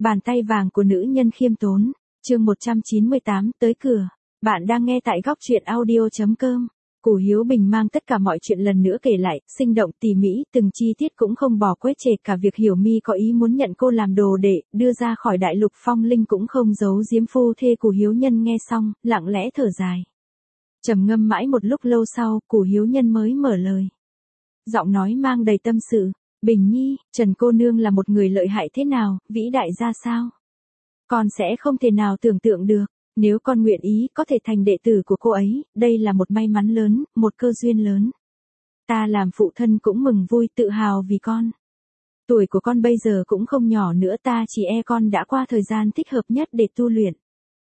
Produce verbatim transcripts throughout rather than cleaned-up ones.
Bàn tay vàng của nữ nhân khiêm tốn. Chương một trăm chín mươi tám, tới cửa. Bạn đang nghe tại góc truyện audio chấm com. Cù Hiếu Bình mang tất cả mọi chuyện lần nữa kể lại, sinh động tỉ mỉ, từng chi tiết cũng không bỏ quét chệch, cả việc Hiểu Mi có ý muốn nhận cô làm đồ đệ, đưa ra khỏi đại lục phong linh cũng không giấu giếm. Phu thê Cù Hiếu Nhân nghe xong, lặng lẽ thở dài. Trầm ngâm mãi một lúc lâu sau, Cù Hiếu Nhân mới mở lời. Giọng nói mang đầy tâm sự. Bình Nhi, Trần cô nương là một người lợi hại thế nào, vĩ đại ra sao? Con sẽ không thể nào tưởng tượng được, nếu con nguyện ý có thể thành đệ tử của cô ấy, đây là một may mắn lớn, một cơ duyên lớn. Ta làm phụ thân cũng mừng vui tự hào vì con. Tuổi của con bây giờ cũng không nhỏ nữa, ta chỉ e con đã qua thời gian thích hợp nhất để tu luyện.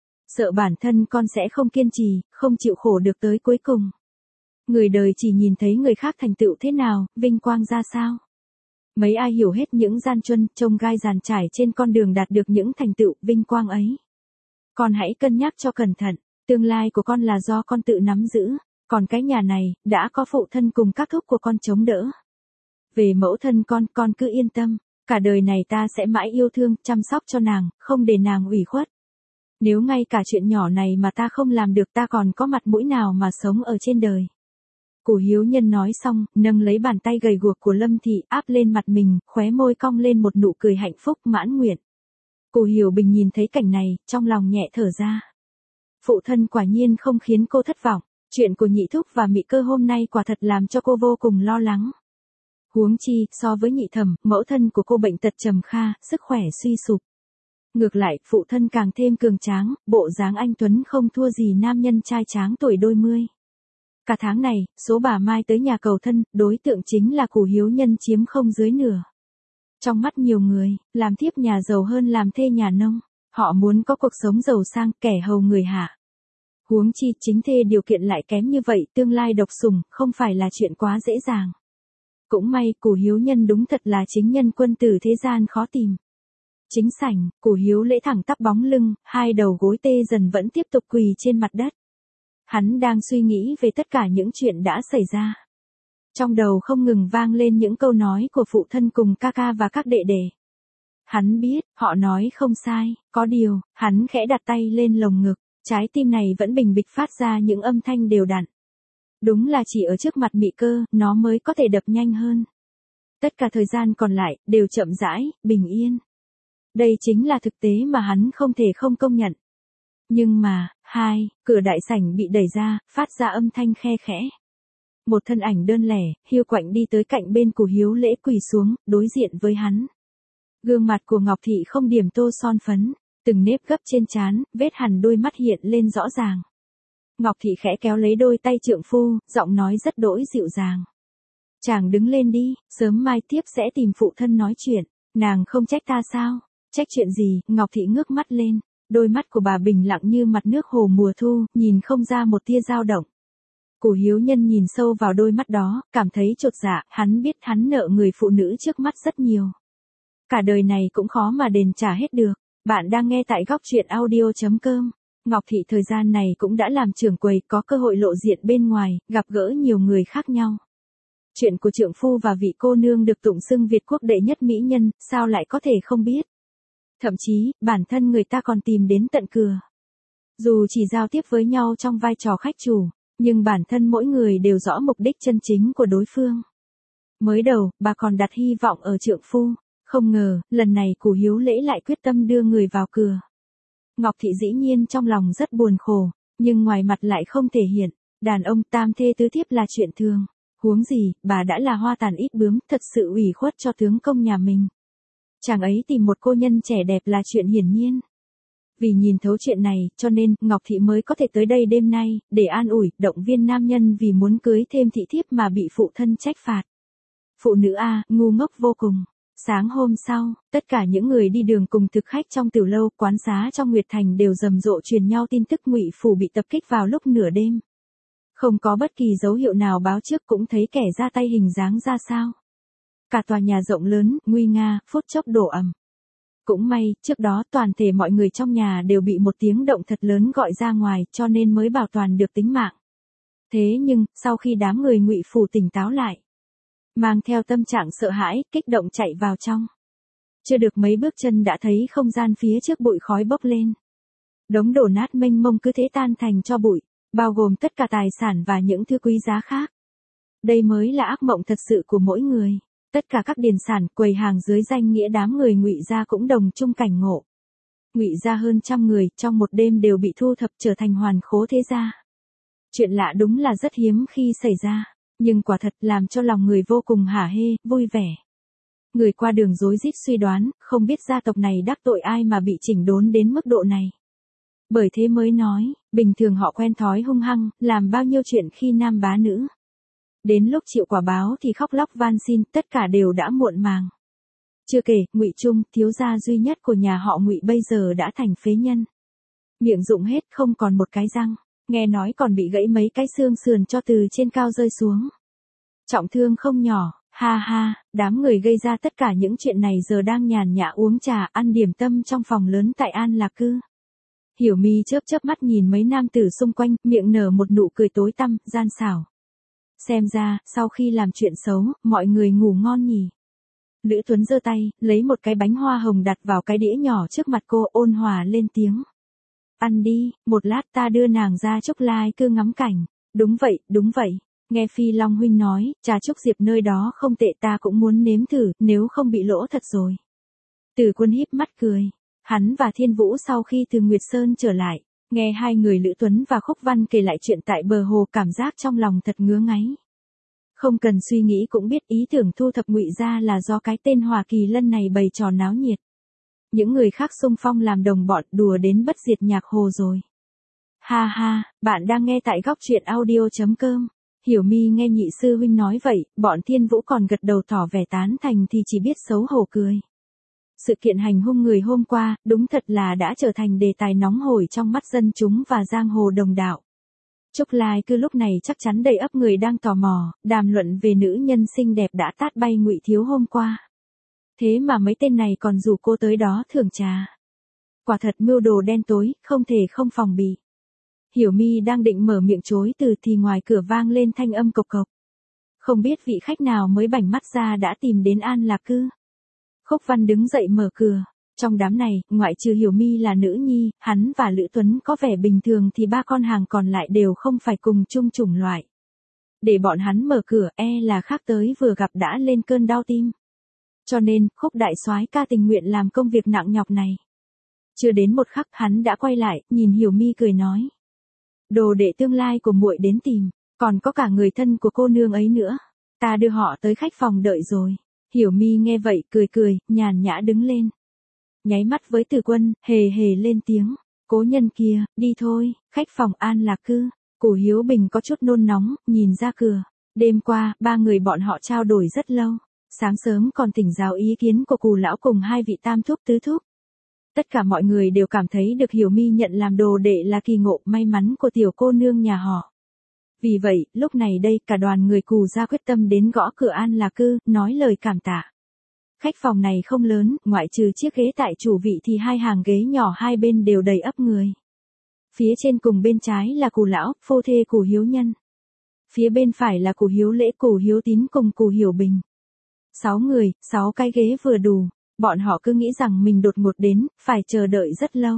Sợ bản thân con sẽ không kiên trì, không chịu khổ được tới cuối cùng. Người đời chỉ nhìn thấy người khác thành tựu thế nào, vinh quang ra sao. Mấy ai hiểu hết những gian truân, chông gai dàn trải trên con đường đạt được những thành tựu, vinh quang ấy. Con hãy cân nhắc cho cẩn thận, tương lai của con là do con tự nắm giữ, còn cái nhà này, đã có phụ thân cùng các thúc của con chống đỡ. Về mẫu thân con, con cứ yên tâm, cả đời này ta sẽ mãi yêu thương, chăm sóc cho nàng, không để nàng ủy khuất. Nếu ngay cả chuyện nhỏ này mà ta không làm được, ta còn có mặt mũi nào mà sống ở trên đời. Cù Hiếu Nhân nói xong, nâng lấy bàn tay gầy guộc của Lâm Thị áp lên mặt mình, khóe môi cong lên một nụ cười hạnh phúc mãn nguyện. Cù Hiểu Bình nhìn thấy cảnh này, trong lòng nhẹ thở ra. Phụ thân quả nhiên không khiến cô thất vọng, chuyện của Nhị Thúc và Mị Cơ hôm nay quả thật làm cho cô vô cùng lo lắng. Huống chi, so với Nhị Thẩm, mẫu thân của cô bệnh tật trầm kha, sức khỏe suy sụp. Ngược lại, phụ thân càng thêm cường tráng, bộ dáng anh tuấn không thua gì nam nhân trai tráng tuổi đôi mươi. Cả tháng này, số bà Mai tới nhà cầu thân, đối tượng chính là Cù Hiếu Nhân chiếm không dưới nửa. Trong mắt nhiều người, làm thiếp nhà giàu hơn làm thê nhà nông, họ muốn có cuộc sống giàu sang, kẻ hầu người hạ. Huống chi chính thê điều kiện lại kém như vậy, tương lai độc sủng, không phải là chuyện quá dễ dàng. Cũng may, Cù Hiếu Nhân đúng thật là chính nhân quân tử thế gian khó tìm. Chính sảnh, Cù Hiếu Lễ thẳng tắp bóng lưng, hai đầu gối tê dần vẫn tiếp tục quỳ trên mặt đất. Hắn đang suy nghĩ về tất cả những chuyện đã xảy ra. Trong đầu không ngừng vang lên những câu nói của phụ thân cùng ca ca và các đệ đệ. Hắn biết, họ nói không sai, có điều, hắn khẽ đặt tay lên lồng ngực, trái tim này vẫn bình bịch phát ra những âm thanh đều đặn. Đúng là chỉ ở trước mặt Mị Cơ, nó mới có thể đập nhanh hơn. Tất cả thời gian còn lại, đều chậm rãi, bình yên. Đây chính là thực tế mà hắn không thể không công nhận. Nhưng mà, hai, cửa đại sảnh bị đẩy ra, phát ra âm thanh khe khẽ. Một thân ảnh đơn lẻ, hiu quạnh đi tới cạnh bên Cù Hiếu Lễ quỳ xuống, đối diện với hắn. Gương mặt của Ngọc Thị không điểm tô son phấn, từng nếp gấp trên trán, vết hằn đôi mắt hiện lên rõ ràng. Ngọc Thị khẽ kéo lấy đôi tay trượng phu, giọng nói rất đỗi dịu dàng. Chàng đứng lên đi, sớm mai tiếp sẽ tìm phụ thân nói chuyện, nàng không trách ta sao? Trách chuyện gì? Ngọc Thị ngước mắt lên. Đôi mắt của bà bình lặng như mặt nước hồ mùa thu, nhìn không ra một tia dao động. Cù Hiếu Nhân nhìn sâu vào đôi mắt đó, cảm thấy chột dạ, hắn biết hắn nợ người phụ nữ trước mắt rất nhiều. Cả đời này cũng khó mà đền trả hết được. Bạn đang nghe tại góc truyện audio chấm com. Ngọc Thị thời gian này cũng đã làm trưởng quầy, có cơ hội lộ diện bên ngoài, gặp gỡ nhiều người khác nhau. Chuyện của trượng phu và vị cô nương được tụng xưng Việt quốc đệ nhất mỹ nhân, sao lại có thể không biết. Thậm chí, bản thân người ta còn tìm đến tận cửa. Dù chỉ giao tiếp với nhau trong vai trò khách chủ, nhưng bản thân mỗi người đều rõ mục đích chân chính của đối phương. Mới đầu, bà còn đặt hy vọng ở trượng phu, không ngờ, lần này Cù Hiếu Lễ lại quyết tâm đưa người vào cửa. Ngọc Thị dĩ nhiên trong lòng rất buồn khổ, nhưng ngoài mặt lại không thể hiện, đàn ông tam thê tứ thiếp là chuyện thường. Huống gì, bà đã là hoa tàn ít bướm, thật sự ủy khuất cho tướng công nhà mình. Chàng ấy tìm một cô nhân trẻ đẹp là chuyện hiển nhiên. Vì nhìn thấu chuyện này, cho nên, Ngọc Thị mới có thể tới đây đêm nay, để an ủi, động viên nam nhân vì muốn cưới thêm thị thiếp mà bị phụ thân trách phạt. Phụ nữ A, ngu ngốc vô cùng. Sáng hôm sau, tất cả những người đi đường cùng thực khách trong tiểu lâu, quán xá trong Nguyệt Thành đều rầm rộ truyền nhau tin tức Ngụy Phủ bị tập kích vào lúc nửa đêm. Không có bất kỳ dấu hiệu nào báo trước, cũng thấy kẻ ra tay hình dáng ra sao. Cả tòa nhà rộng lớn, nguy nga, phút chốc đổ ầm. Cũng may, trước đó toàn thể mọi người trong nhà đều bị một tiếng động thật lớn gọi ra ngoài, cho nên mới bảo toàn được tính mạng. Thế nhưng, sau khi đám người Ngụy Phủ tỉnh táo lại, mang theo tâm trạng sợ hãi, kích động chạy vào trong. Chưa được mấy bước chân đã thấy không gian phía trước bụi khói bốc lên. Đống đổ nát mênh mông cứ thế tan thành tro bụi, bao gồm tất cả tài sản và những thứ quý giá khác. Đây mới là ác mộng thật sự của mỗi người. Tất cả các điền sản, quầy hàng dưới danh nghĩa đám người Ngụy gia cũng đồng chung cảnh ngộ. Ngụy gia hơn trăm người trong một đêm đều bị thu thập trở thành hoàn khố thế gia. Chuyện lạ đúng là rất hiếm khi xảy ra, nhưng quả thật làm cho lòng người vô cùng hả hê, vui vẻ. Người qua đường rối rít suy đoán, không biết gia tộc này đắc tội ai mà bị chỉnh đốn đến mức độ này. Bởi thế mới nói, bình thường họ quen thói hung hăng, làm bao nhiêu chuyện khi nam bá nữ. Đến lúc chịu quả báo thì khóc lóc van xin, tất cả đều đã muộn màng. Chưa kể, Ngụy Trung, thiếu gia duy nhất của nhà họ Ngụy bây giờ đã thành phế nhân. Miệng rụng hết không còn một cái răng, nghe nói còn bị gãy mấy cái xương sườn cho từ trên cao rơi xuống. Trọng thương không nhỏ, ha ha, đám người gây ra tất cả những chuyện này giờ đang nhàn nhã uống trà ăn điểm tâm trong phòng lớn tại An Lạc Cư. Hiểu Mi chớp chớp mắt nhìn mấy nam tử xung quanh, miệng nở một nụ cười tối tăm, gian xảo. Xem ra, sau khi làm chuyện xấu, mọi người ngủ ngon nhỉ. Lữ Tuấn giơ tay, lấy một cái bánh hoa hồng đặt vào cái đĩa nhỏ trước mặt cô, ôn hòa lên tiếng. Ăn đi, một lát ta đưa nàng ra Trúc Lai Cư ngắm cảnh. Đúng vậy, đúng vậy. Nghe Phi Long huynh nói, trà Trúc Diệp nơi đó không tệ, ta cũng muốn nếm thử, nếu không bị lỗ thật rồi. Từ Quân híp mắt cười. Hắn và Thiên Vũ sau khi từ Nguyệt Sơn trở lại, nghe hai người Lữ Tuấn và Khúc Văn kể lại chuyện tại bờ hồ, cảm giác trong lòng thật ngứa ngáy. Không cần suy nghĩ cũng biết ý tưởng thu thập Ngụy gia là do cái tên Hòa Kỳ Lân này bày trò náo nhiệt. Những người khác xung phong làm đồng bọn đùa đến bất diệt nhạc hồ rồi. Ha ha, bạn đang nghe tại góc truyện audio chấm com. Hiểu Mi nghe nhị sư huynh nói vậy, bọn Thiên Vũ còn gật đầu tỏ vẻ tán thành thì chỉ biết xấu hổ cười. Sự kiện hành hung người hôm qua, đúng thật là đã trở thành đề tài nóng hổi trong mắt dân chúng và giang hồ đồng đạo. Trúc Lai Cư lúc này chắc chắn đầy ắp người đang tò mò, đàm luận về nữ nhân xinh đẹp đã tát bay Ngụy thiếu hôm qua. Thế mà mấy tên này còn rủ cô tới đó thưởng trà. Quả thật mưu đồ đen tối, không thể không phòng bị. Hiểu Mi đang định mở miệng chối từ thì ngoài cửa vang lên thanh âm cộc cộc. Không biết vị khách nào mới bảnh mắt ra đã tìm đến An Lạc Cư. Khúc Văn đứng dậy mở cửa. Trong đám này, ngoại trừ Hiểu Mi là nữ nhi, hắn và Lữ Tuấn có vẻ bình thường thì ba con hàng còn lại đều không phải cùng chung chủng loại. Để bọn hắn mở cửa e là khác tới vừa gặp đã lên cơn đau tim. Cho nên, Khúc đại soái ca tình nguyện làm công việc nặng nhọc này. Chưa đến một khắc hắn đã quay lại, nhìn Hiểu Mi cười nói. Đồ đệ tương lai của muội đến tìm, còn có cả người thân của cô nương ấy nữa. Ta đưa họ tới khách phòng đợi rồi. Hiểu Mi nghe vậy cười cười, nhàn nhã đứng lên. Nháy mắt với Từ Quân, hề hề lên tiếng. Cố nhân kia, đi thôi, khách phòng An Lạc Cư. Cù Hiếu Bình có chút nôn nóng, nhìn ra cửa. Đêm qua, ba người bọn họ trao đổi rất lâu. Sáng sớm còn thỉnh giáo ý kiến của Cù lão cùng hai vị tam thúc tứ thúc. Tất cả mọi người đều cảm thấy được Hiểu Mi nhận làm đồ đệ là kỳ ngộ may mắn của tiểu cô nương nhà họ. Vì vậy, lúc này đây cả đoàn người Cù ra quyết tâm đến gõ cửa An Lạc Cư, nói lời cảm tạ. Khách phòng này không lớn, ngoại trừ chiếc ghế tại chủ vị thì hai hàng ghế nhỏ hai bên đều đầy ắp người. Phía trên cùng bên trái là Cù lão, phu thê Cù Hiếu Nhân. Phía bên phải là Cù Hiếu Lễ, Cù Hiếu Tín cùng Cù Hiểu Bình. Sáu người, sáu cái ghế vừa đủ. Bọn họ cứ nghĩ rằng mình đột ngột đến, phải chờ đợi rất lâu.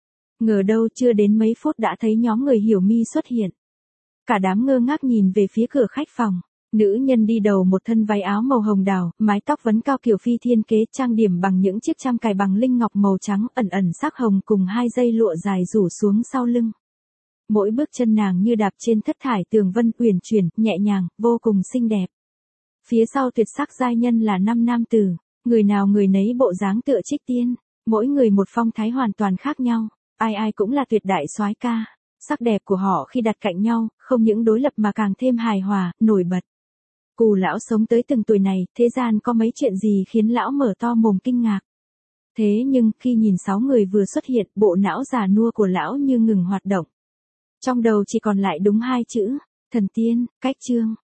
Ngờ đâu chưa đến mấy phút đã thấy nhóm người Hiểu Mi xuất hiện. Cả đám ngơ ngác nhìn về phía cửa khách phòng. Nữ nhân đi đầu một thân váy áo màu hồng đào, mái tóc vấn cao kiểu phi thiên kế, trang điểm bằng những chiếc trăm cài bằng linh ngọc màu trắng ẩn ẩn sắc hồng cùng hai dây lụa dài rủ xuống sau lưng. Mỗi bước chân nàng như đạp trên thất thải tường vân uyển chuyển, nhẹ nhàng, vô cùng xinh đẹp. Phía sau tuyệt sắc giai nhân là năm nam tử, người nào người nấy bộ dáng tựa trích tiên, mỗi người một phong thái hoàn toàn khác nhau, ai ai cũng là tuyệt đại soái ca. Sắc đẹp của họ khi đặt cạnh nhau, không những đối lập mà càng thêm hài hòa, nổi bật. Cù lão sống tới từng tuổi này, thế gian có mấy chuyện gì khiến lão mở to mồm kinh ngạc. Thế nhưng, khi nhìn sáu người vừa xuất hiện, bộ não già nua của lão như ngừng hoạt động. Trong đầu chỉ còn lại đúng hai chữ, thần tiên, cách chương.